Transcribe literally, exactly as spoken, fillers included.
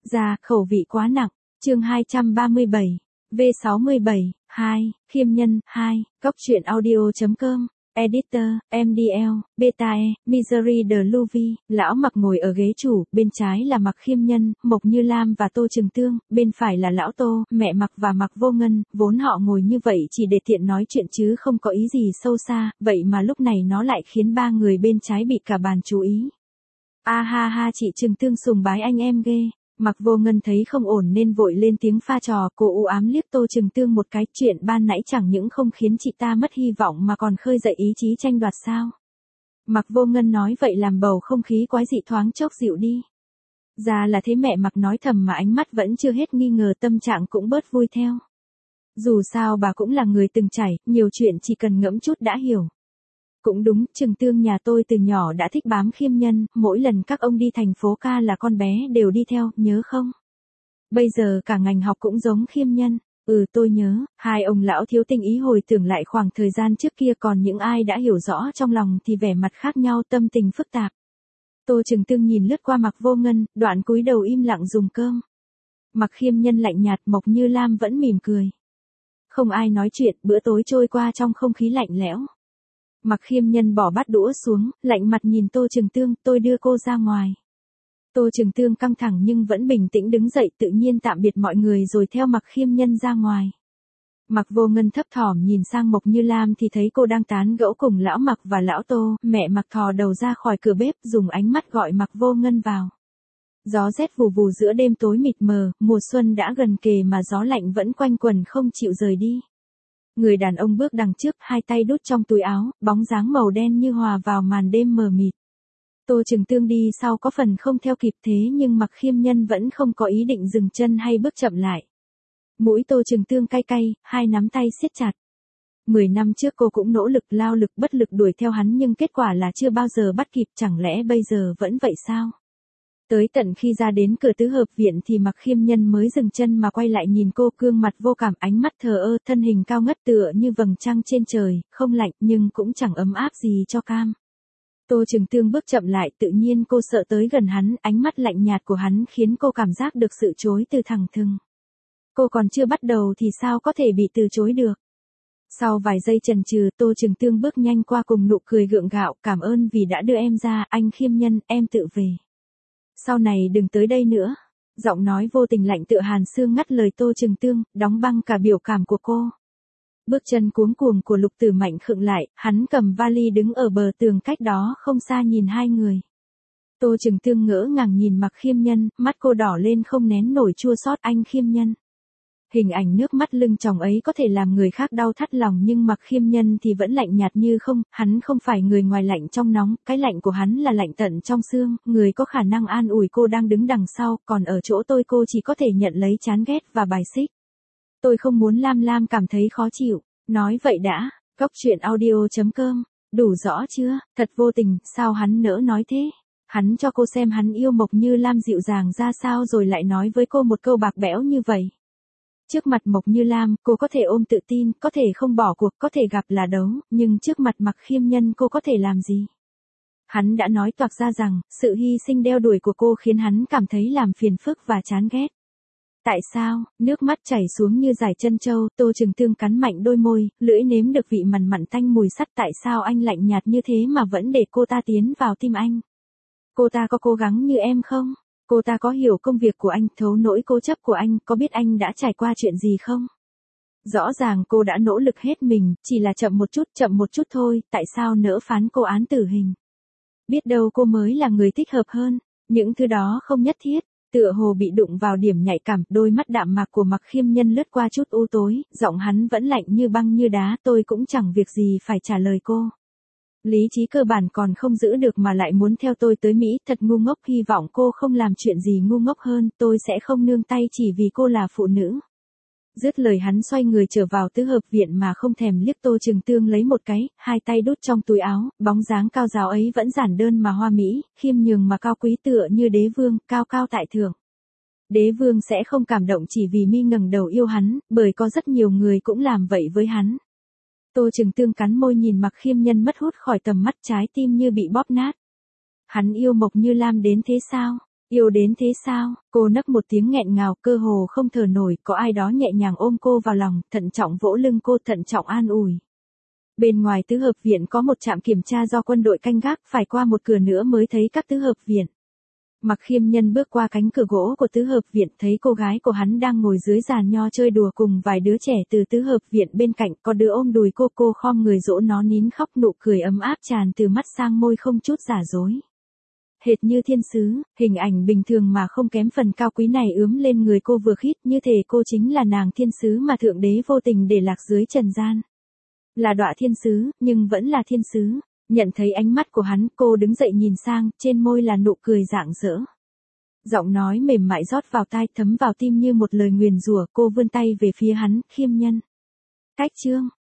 Ra, khẩu vị quá nặng. Chương hai trăm ba mươi bảy. V sáu mươi bảy. hai. Khiêm nhân. hai. Cóc truyện audio.com. Editor, em đê lờ, Betae, Misery de Louvi. Lão Mặc ngồi ở ghế chủ, bên trái là Mặc Khiêm Nhân, Mộc Như Lam và Tô Trừng Tương, bên phải là Lão Tô, mẹ Mặc và Mặc Vô Ngân. Vốn họ ngồi như vậy chỉ để tiện nói chuyện chứ không có ý gì sâu xa, vậy mà lúc này nó lại khiến ba người bên trái bị cả bàn chú ý. A ha ha, chị Trừng Tương sùng bái anh em ghê. Mặc Vô Ngân thấy không ổn nên vội lên tiếng pha trò, cô u ám liếc Tô Trừng Tương một cái, chuyện ban nãy chẳng những không khiến chị ta mất hy vọng mà còn khơi dậy ý chí tranh đoạt sao. Mặc Vô Ngân nói vậy làm bầu không khí quái dị thoáng chốc dịu đi. Ra là thế, mẹ Mặc nói thầm mà ánh mắt vẫn chưa hết nghi ngờ, tâm trạng cũng bớt vui theo. Dù sao bà cũng là người từng trải, nhiều chuyện chỉ cần ngẫm chút đã hiểu. Cũng đúng, Trừng Tương nhà tôi từ nhỏ đã thích bám Khiêm Nhân, mỗi lần các ông đi thành phố ca là con bé đều đi theo, nhớ không? Bây giờ cả ngành học cũng giống Khiêm Nhân. Ừ, tôi nhớ. Hai ông lão thiếu tình ý hồi tưởng lại khoảng thời gian trước kia, còn những ai đã hiểu rõ trong lòng thì vẻ mặt khác nhau, tâm tình phức tạp. Tô Trừng Tương nhìn lướt qua Mặc Vô Ngân, đoạn cúi đầu im lặng dùng cơm. Mặc Khiêm Nhân lạnh nhạt, Mộc Như Lam vẫn mỉm cười. Không ai nói chuyện, bữa tối trôi qua trong không khí lạnh lẽo. Mặc Khiêm Nhân bỏ bát đũa xuống, lạnh mặt nhìn Tô Trừng Tương, tôi đưa cô ra ngoài. Tô Trừng Tương căng thẳng nhưng vẫn bình tĩnh đứng dậy, tự nhiên tạm biệt mọi người rồi theo Mặc Khiêm Nhân ra ngoài. Mặc Vô Ngân thấp thỏm nhìn sang Mộc Như Lam thì thấy cô đang tán gẫu cùng Lão Mặc và Lão Tô, mẹ Mặc thò đầu ra khỏi cửa bếp dùng ánh mắt gọi Mặc Vô Ngân vào. Gió rét vù vù giữa đêm tối mịt mờ, mùa xuân đã gần kề mà gió lạnh vẫn quanh quẩn không chịu rời đi. Người đàn ông bước đằng trước, hai tay đút trong túi áo, bóng dáng màu đen như hòa vào màn đêm mờ mịt. Tô Trừng Tương đi sau có phần không theo kịp, thế nhưng Mặc Khiêm Nhân vẫn không có ý định dừng chân hay bước chậm lại. Mũi Tô Trừng Tương cay cay, hai nắm tay siết chặt. Mười năm trước cô cũng nỗ lực lao lực bất lực đuổi theo hắn nhưng kết quả là chưa bao giờ bắt kịp, chẳng lẽ bây giờ vẫn vậy sao? Tới tận khi ra đến cửa tứ hợp viện thì Mặc Khiêm Nhân mới dừng chân mà quay lại nhìn cô, gương mặt vô cảm, ánh mắt thờ ơ, thân hình cao ngất tựa như vầng trăng trên trời, không lạnh nhưng cũng chẳng ấm áp gì cho cam. Tô Trừng Tương bước chậm lại, tự nhiên cô sợ tới gần hắn, ánh mắt lạnh nhạt của hắn khiến cô cảm giác được sự chối từ thẳng thừng. Cô còn chưa bắt đầu thì sao có thể bị từ chối được. Sau vài giây chần chừ, Tô Trừng Tương bước nhanh qua cùng nụ cười gượng gạo, cảm ơn vì đã đưa em ra, anh Khiêm Nhân, em tự về. Sau này đừng tới đây nữa. Giọng nói vô tình lạnh tựa hàn xương ngắt lời Tô Trừng Tương, đóng băng cả biểu cảm của cô. Bước chân cuống cuồng của Lục Tử Mạnh khựng lại, hắn cầm vali đứng ở bờ tường cách đó không xa nhìn hai người. Tô Trừng Tương ngỡ ngàng nhìn Mặc Khiêm Nhân, mắt cô đỏ lên không nén nổi chua xót, anh Khiêm Nhân. Hình ảnh nước mắt lưng tròng ấy có thể làm người khác đau thắt lòng nhưng Mặc Khiêm Nhân thì vẫn lạnh nhạt như không, hắn không phải người ngoài lạnh trong nóng, cái lạnh của hắn là lạnh tận trong xương, người có khả năng an ủi cô đang đứng đằng sau, còn ở chỗ tôi cô chỉ có thể nhận lấy chán ghét và bài xích. Tôi không muốn Lam Lam cảm thấy khó chịu, nói vậy đã, cóc truyện audio.com, đủ rõ chưa, thật vô tình, sao hắn nỡ nói thế? Hắn cho cô xem hắn yêu Mộc Như Lam dịu dàng ra sao rồi lại nói với cô một câu bạc bẽo như vậy. Trước mặt Mộc Như Lam, cô có thể ôm tự tin, có thể không bỏ cuộc, có thể gặp là đấu, nhưng trước mặt Mặc Khiêm Nhân cô có thể làm gì? Hắn đã nói toạc ra rằng, sự hy sinh đeo đuổi của cô khiến hắn cảm thấy làm phiền phức và chán ghét. Tại sao? Nước mắt chảy xuống như dải chân trâu, Tô Trừng Tương cắn mạnh đôi môi, lưỡi nếm được vị mặn mặn tanh mùi sắt, tại sao anh lạnh nhạt như thế mà vẫn để cô ta tiến vào tim anh? Cô ta có cố gắng như em không? Cô ta có hiểu công việc của anh, thấu nỗi cố chấp của anh, có biết anh đã trải qua chuyện gì không? Rõ ràng cô đã nỗ lực hết mình, chỉ là chậm một chút, chậm một chút thôi, tại sao nỡ phán cô án tử hình? Biết đâu cô mới là người thích hợp hơn, những thứ đó không nhất thiết. Tựa hồ bị đụng vào điểm nhạy cảm, đôi mắt đạm mạc của Mặc Khiêm Nhân lướt qua chút u tối, giọng hắn vẫn lạnh như băng như đá, tôi cũng chẳng việc gì phải trả lời cô. Lý trí cơ bản còn không giữ được mà lại muốn theo tôi tới Mỹ, thật ngu ngốc, hy vọng cô không làm chuyện gì ngu ngốc hơn, tôi sẽ không nương tay chỉ vì cô là phụ nữ. Dứt lời hắn xoay người trở vào tứ hợp viện mà không thèm liếc Tô Trừng Tương lấy một cái, hai tay đút trong túi áo, bóng dáng cao giáo ấy vẫn giản đơn mà hoa mỹ, khiêm nhường mà cao quý tựa như đế vương, cao cao tại thượng. Đế vương sẽ không cảm động chỉ vì mi ngẩng đầu yêu hắn, bởi có rất nhiều người cũng làm vậy với hắn. Tô Trừng Tương cắn môi nhìn Mặc Khiêm Nhân mất hút khỏi tầm mắt, trái tim như bị bóp nát. Hắn yêu Mộc Như Lam đến thế sao? Yêu đến thế sao? Cô nấc một tiếng nghẹn ngào, cơ hồ không thở nổi, có ai đó nhẹ nhàng ôm cô vào lòng, thận trọng vỗ lưng cô, thận trọng an ủi. Bên ngoài tứ hợp viện có một trạm kiểm tra do quân đội canh gác, phải qua một cửa nữa mới thấy các tứ hợp viện. Mặc Khiêm Nhân bước qua cánh cửa gỗ của tứ hợp viện, thấy cô gái của hắn đang ngồi dưới giàn nho chơi đùa cùng vài đứa trẻ từ tứ hợp viện bên cạnh, có đứa ôm đùi cô, cô khom người dỗ nó nín khóc, nụ cười ấm áp tràn từ mắt sang môi không chút giả dối. Hệt như thiên sứ, hình ảnh bình thường mà không kém phần cao quý này ướm lên người cô vừa khít, như thể cô chính là nàng thiên sứ mà thượng đế vô tình để lạc dưới trần gian. Là đọa thiên sứ, nhưng vẫn là thiên sứ. Nhận thấy ánh mắt của hắn, cô đứng dậy nhìn sang, trên môi là nụ cười rạng rỡ. Giọng nói mềm mại rót vào tai, thấm vào tim như một lời nguyền rủa, cô vươn tay về phía hắn, Khiêm Nhân. Cách chương